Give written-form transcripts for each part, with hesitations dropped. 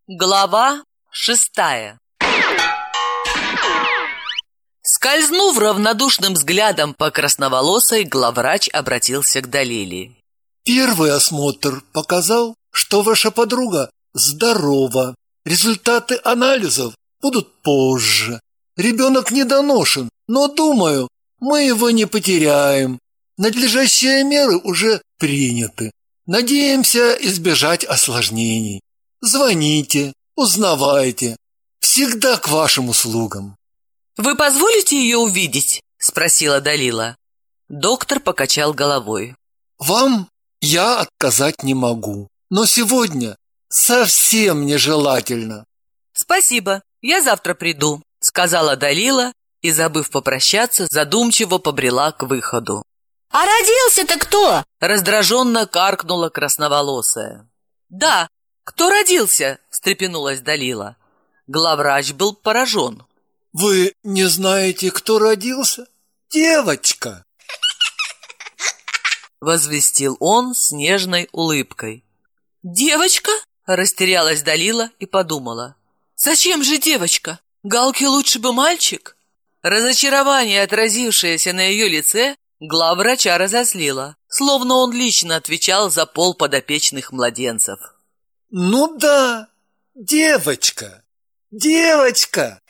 Глава 6. Скользнув равнодушным взглядом по красноволосой, главврач обратился к Далиле. Первый осмотр показал, что ваша подруга здорова. Результаты анализов будут позже. Ребенок недоношен, но, думаю, мы его не потеряем. Надлежащие меры уже приняты. Надеемся избежать осложнений. Звоните, узнавайте. Всегда к вашим услугам. «Вы позволите ее увидеть?» – спросила Далила. Доктор покачал головой. Вам я отказать не могу, но сегодня совсем нежелательно. «Спасибо, я завтра приду», – сказала Далила и, забыв попрощаться, задумчиво побрела к выходу. «А родился-то кто?» – раздраженно каркнула красноволосая. «Да, кто родился?» – встрепенулась Далила. Главврач был поражен. Вы не знаете, кто родился? Девочка! Возвестил он с нежной улыбкой. «Девочка?» – растерялась Далила и подумала. «Зачем же девочка? Галке лучше бы мальчик». Разочарование, отразившееся на ее лице, главврача разозлило, словно он лично отвечал за пол подопечных младенцев. Ну да, девочка, девочка!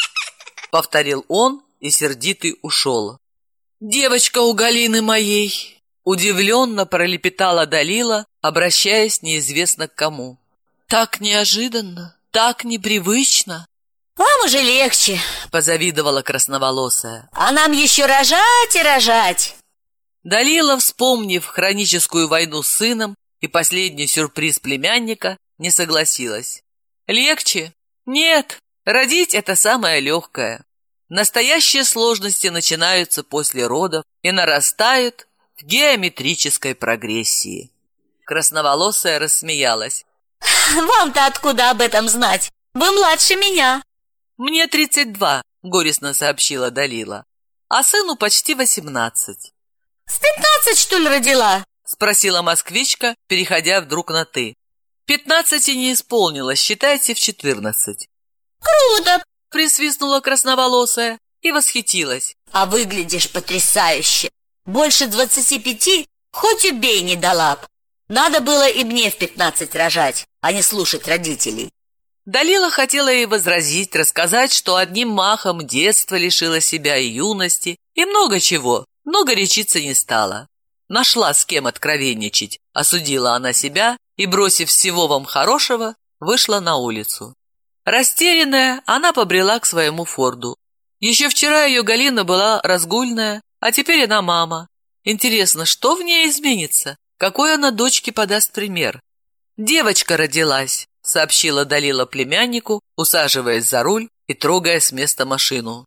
Повторил он и сердитый ушел. «Девочка у Галины моей!» Удивленно пролепетала Далила, обращаясь неизвестно к кому. «Так неожиданно, так непривычно!» «Вам уже легче», — позавидовала красноволосая. «а нам еще рожать и рожать». Далила, вспомнив хроническую войну с сыном и последний сюрприз племянника, не согласилась. «Легче? Нет, родить — это самое легкое. Настоящие сложности начинаются после родов и нарастают в геометрической прогрессии». Красноволосая рассмеялась. «Вам-то откуда об этом знать? Вы младше меня». «Мне 32, горестно сообщила Далила, а сыну почти 18. «С 15, что ли, родила?» Спросила москвичка, переходя вдруг на «ты». 15 не исполнилось, считайте, в 14. «Круто!» — присвистнула красноволосая и восхитилась. «А выглядишь потрясающе! Больше 25 хоть убей не дала б. Надо было и мне в 15 рожать, а не слушать родителей». Далила хотела ей возразить, рассказать, что одним махом детство лишило себя и юности, и много чего, но горячиться не стала. Нашла с кем откровенничать, осудила она себя и, бросив всего вам хорошего, вышла на улицу. Растерянная, она побрела к своему Форду. Еще вчера ее Галина была разгульная, а теперь она мама. Интересно, что в ней изменится? Какой она дочке подаст пример? «Девочка родилась», — сообщила Далила племяннику, усаживаясь за руль и трогая с места машину.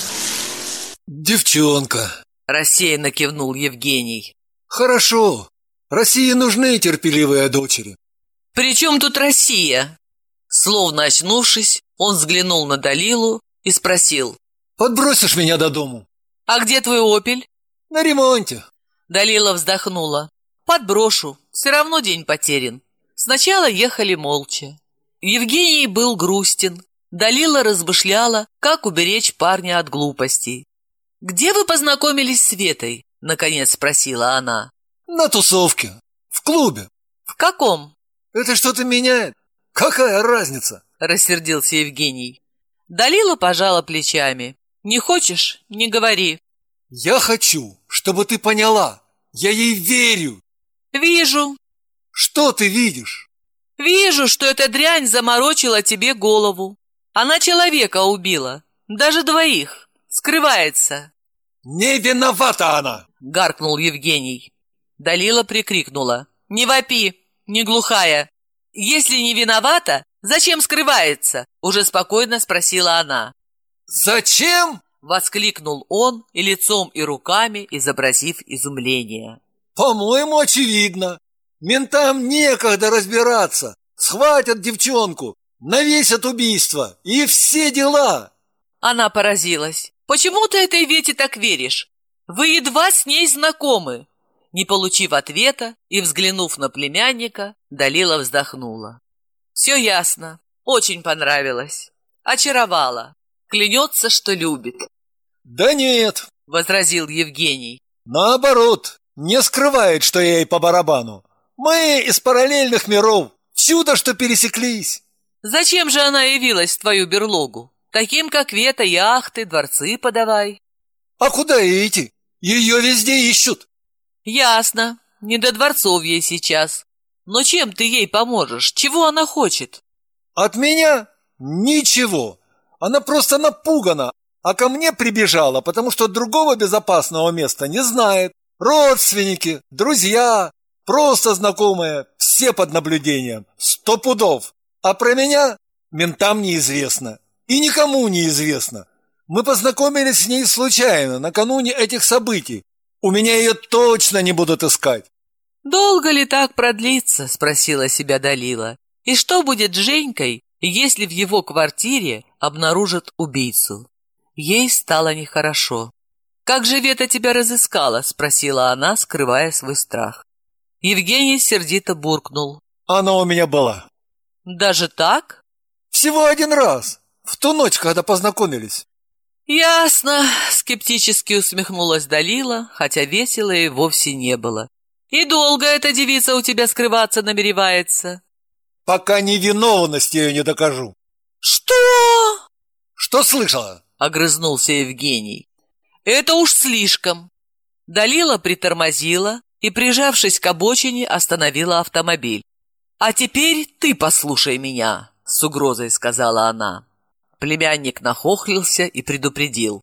Девчонка! — рассеянно кивнул Евгений. Хорошо. России нужны терпеливые дочери. «При чем тут Россия?» Словно очнувшись, он взглянул на Далилу и спросил. Подбросишь меня до дому? «А где твой «Опель»?» На ремонте. Далила вздохнула. «Подброшу, все равно день потерян». Сначала ехали молча. Евгений был грустен. Далила размышляла, как уберечь парня от глупостей. «Где вы познакомились с Светой?» — наконец спросила она. На тусовке. В клубе. «В каком?» Это что-то меняет? Какая разница? — рассердился Евгений. Далила пожала плечами. «Не хочешь — не говори». Я хочу, чтобы ты поняла. Я ей верю. «Вижу. Что ты видишь? Вижу, что эта дрянь заморочила тебе голову. Она человека убила. Даже 2. Скрывается». Не виновата она!» — гаркнул Евгений. Далила прикрикнула. «Не вопи, не глухая. Если не виновата, зачем скрывается?» — уже спокойно спросила она. «Зачем?» — воскликнул он и лицом, и руками изобразив изумление. «По-моему, очевидно. Ментам некогда разбираться. Схватят девчонку, навесят убийство и все дела». Она поразилась. «Почему ты этой Вете так веришь? Вы едва с ней знакомы». Не получив ответа и взглянув на племянника, Далила вздохнула. «Все ясно. Очень понравилось. Очаровала. Клянется, что любит. Да нет, Возразил Евгений. наоборот, не скрывает, что я ей по барабану. Мы из параллельных миров. Чудо, что пересеклись. Зачем же она явилась в твою берлогу? Таким, как Вета, яхты, дворцы подавай. А куда ей идти? Ее везде ищут. Ясно. Не до дворцов ей сейчас. Но чем ты ей поможешь? Чего она хочет? От меня ничего. Она просто напугана, а ко мне прибежала, потому что другого безопасного места не знает. Родственники, друзья, просто знакомые, все под наблюдением, 100 пудов. А про меня ментам неизвестно. И никому неизвестно. Мы познакомились с ней случайно, накануне этих событий. У меня ее точно не будут искать. «Долго ли так продлится?» – спросила себя Далила. «И что будет с Женькой, если в его квартире обнаружат убийцу?» Ей стало нехорошо. «Как же Вета тебя разыскала?» – спросила она, скрывая свой страх. Евгений сердито буркнул. Она у меня была. «Даже так?» Всего один раз, в ту ночь, когда познакомились. «Ясно», – скептически усмехнулась Далила, хотя весело и вовсе не было. «И долго эта девица у тебя скрываться намеревается?» Пока невиновность ее не докажу. «Что?» Что слышала? – огрызнулся Евгений. «Это уж слишком». Далила притормозила и, прижавшись к обочине, остановила автомобиль. «А теперь ты послушай меня», – с угрозой сказала она. Племянник нахохлился и предупредил.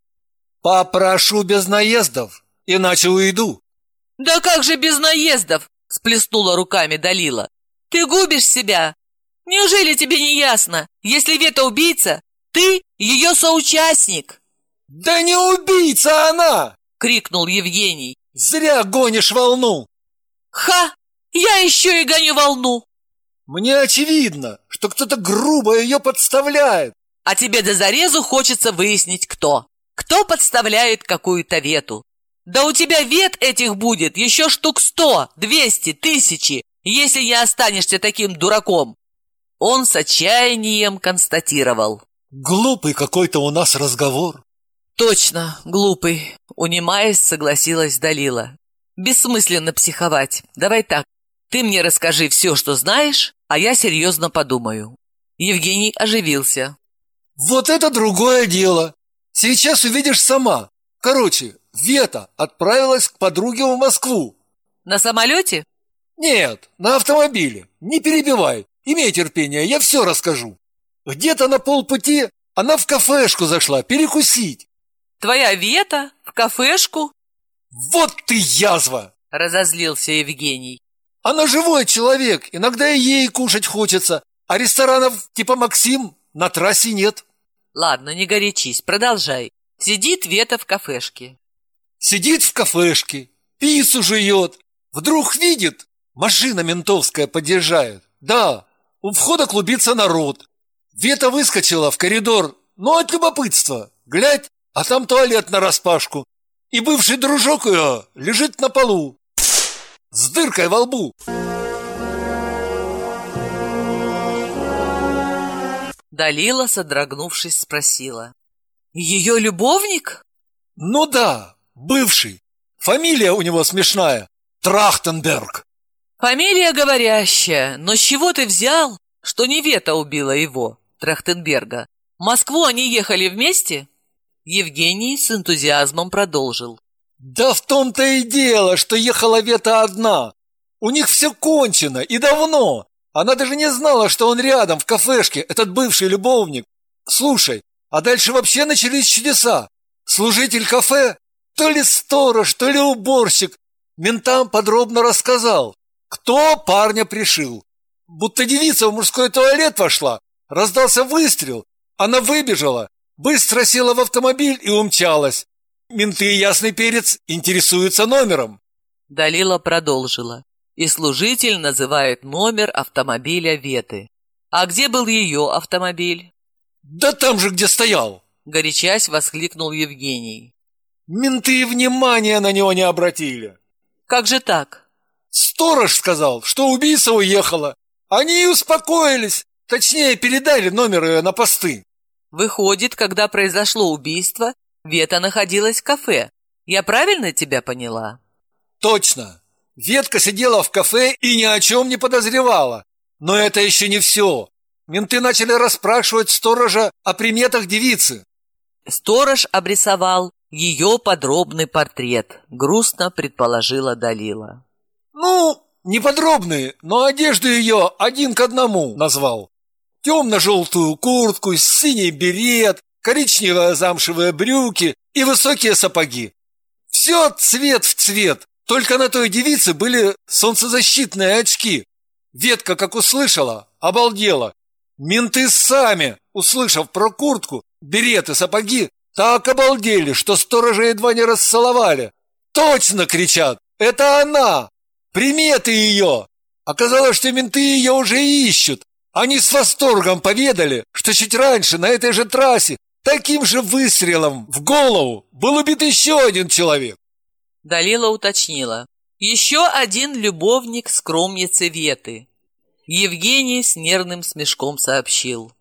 Попрошу без наездов, иначе уйду. «Да как же без наездов?» – сплеснула руками Далила. «Ты губишь себя! Неужели тебе не ясно? Если Вета убийца, ты ее соучастник!» Да не убийца она! – крикнул Евгений. Зря гонишь волну. «Ха! Я еще и гоню волну!» Мне очевидно, что кто-то грубо ее подставляет. А тебе до зарезу хочется выяснить, кто. Кто подставляет какую-то Вету. Да у тебя Вет этих будет еще штук 100, 200, 1000, если не останешься таким дураком. Он с отчаянием констатировал. Глупый какой-то у нас разговор. Точно, глупый, унимаясь, согласилась Далила. Бессмысленно психовать. Давай так, ты мне расскажи все, что знаешь, а я серьезно подумаю. Евгений оживился. Вот это другое дело. Сейчас увидишь сама. Короче, Вета отправилась к подруге в Москву. На самолете? Нет, на автомобиле. Не перебивай. Имей терпение, я все расскажу. Где-то на полпути она в кафешку зашла перекусить. Твоя Вета в кафешку? Вот ты язва! Разозлился Евгений. Она живой человек, иногда и ей кушать хочется, а ресторанов типа «Максим» на трассе нет. Ладно, не горячись, продолжай. Сидит Вета в кафешке. Сидит в кафешке, пиццу жует. Вдруг видит, машина ментовская подъезжает. Да, у входа клубится народ. Вета выскочила в коридор, но от любопытства. Глядь, а там туалет нараспашку. И бывший дружок ее лежит на полу с дыркой во лбу. Далила, содрогнувшись, спросила. Ее любовник? Ну да, бывший. Фамилия у него смешная. Трахтенберг. Фамилия говорящая, но с чего ты взял, что не Вета убила его, Трахтенберга? В Москву они ехали вместе? Евгений с энтузиазмом продолжил. Да в том-то и дело, что ехала Вета одна. У них все кончено и давно. Она даже не знала, что он рядом, в кафешке, этот бывший любовник. Слушай, а дальше вообще начались чудеса. Служитель кафе, то ли сторож, то ли уборщик, ментам подробно рассказал, кто парня пришил. Будто девица в мужской туалет вошла, раздался выстрел, она выбежала, быстро села в автомобиль и умчалась. Менты, ясный перец, интересуются номером. Далила продолжила. И служитель называет номер автомобиля Веты. А где был ее автомобиль? Да там же, где стоял. Горячась воскликнул Евгений. Менты внимания на него не обратили. Как же так? Сторож сказал, что убийца уехала. Они и успокоились. Точнее, передали номер ее на посты. Выходит, когда произошло убийство, Вета находилась в кафе. Я правильно тебя поняла? Точно. Ветка сидела в кафе и ни о чем не подозревала. Но это еще не все. Менты начали расспрашивать сторожа о приметах девицы. Сторож обрисовал ее подробный портрет, грустно предположила Далила. Ну, не подробные, но одежду ее один к одному назвал. Темно-желтую куртку, синий берет, коричневые замшевые брюки и высокие сапоги. Все цвет в цвет, только на той девице были солнцезащитные очки. Ветка, как услышала, обалдела. Менты сами, услышав про куртку, берет и сапоги, так обалдели, что сторожа едва не расцеловали. «Точно!» — кричат. «Это она! Приметы ее!» Оказалось, что менты ее уже ищут. Они с восторгом поведали, что чуть раньше на этой же трассе таким же выстрелом в голову был убит еще один человек. Далила уточнила. Еще один любовник скромницы Веты. Евгений с нервным смешком сообщил.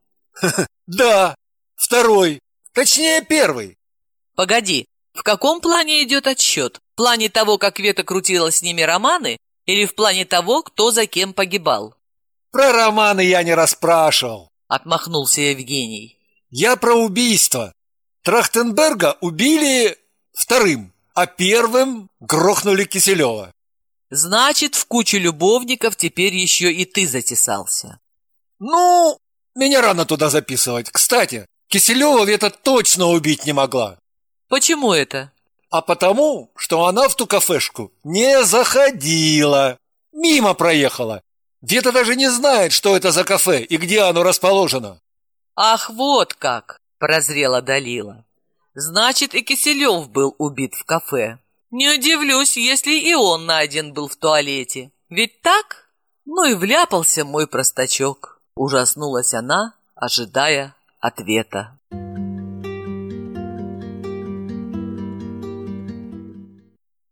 Да, второй, точнее первый. Погоди, в каком плане идет отсчет? В плане того, как Вета крутила с ними романы, или в плане того, кто за кем погибал? Про романы я не расспрашивал, Отмахнулся Евгений. Я про убийство. Трахтенберга убили вторым, а первым грохнули Киселева. Значит, в кучу любовников теперь еще и ты затесался. Ну, меня рано туда записывать. Кстати, Киселева Вета точно убить не могла. Почему это? А потому, что она в ту кафешку не заходила. Мимо проехала. Вета даже не знает, что это за кафе и где оно расположено. Ах, вот как, прозрела Далила. Значит, и Киселев был убит в кафе. Не удивлюсь, если и он найден был в туалете. Ведь так? Ну и вляпался мой простачок. Ужаснулась она, ожидая ответа.